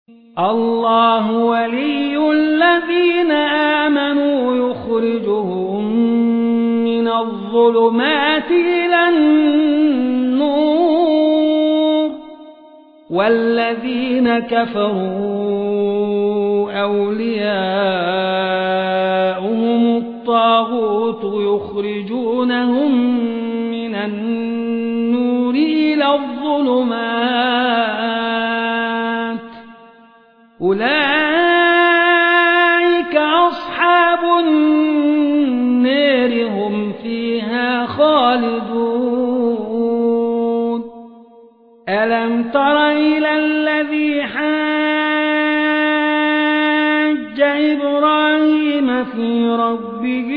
الله ولي الذين آمنوا يخرجهم من الظلمات إلى النور والذين كفروا أولياؤهم الطاغوت يخرجونهم من النور إلى الظلمات أولئك أصحاب النار هم فيها خالدون ألم تر إلى الذي حاج إبراهيم في ربه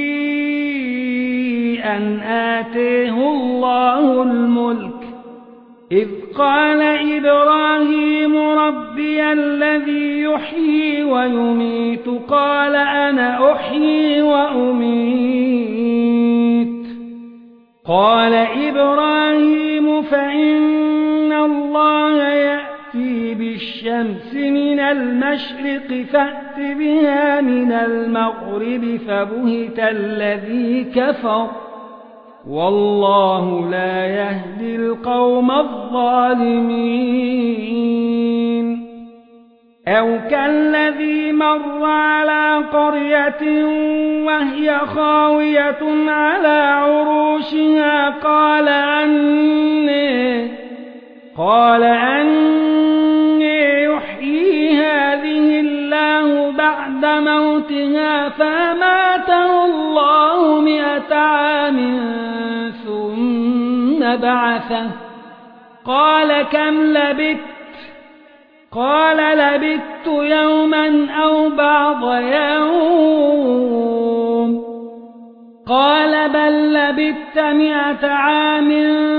أن آتيه الله الملك إذ قال إبراهيم ربي الذي يحيي ويميت قال أنا أحيي وأميت قال إبراهيم فإن الله يأتي بالشمس من المشرق فأت بها من المغرب فبهت الذي كفر والله لا يهدي القوم الظالمين أو كالذي مر على قرية وهي خاوية على عروشها قال أني يحيي هذه الله بعد موتها فأماته الله 100 عام ثم بعثه قال كم لبثت قال لبثت يوما أو بعض يوم قال بل لبثت 100 عام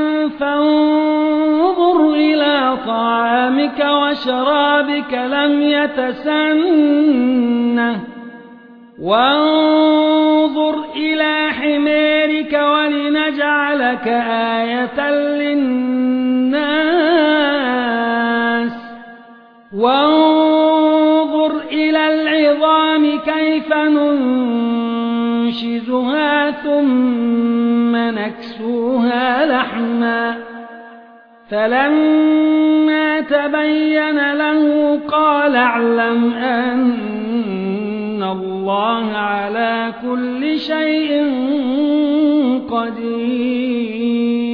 فانظر إلى طعامك وشرابك لم يتسنه وانظر إلى حمارك ولنجعلك آية للناس وانظر إلى العظام كيف ننشزها ثم نكسوها لحما فلما تبين له قال اعلم أن الله على كل شيء قدير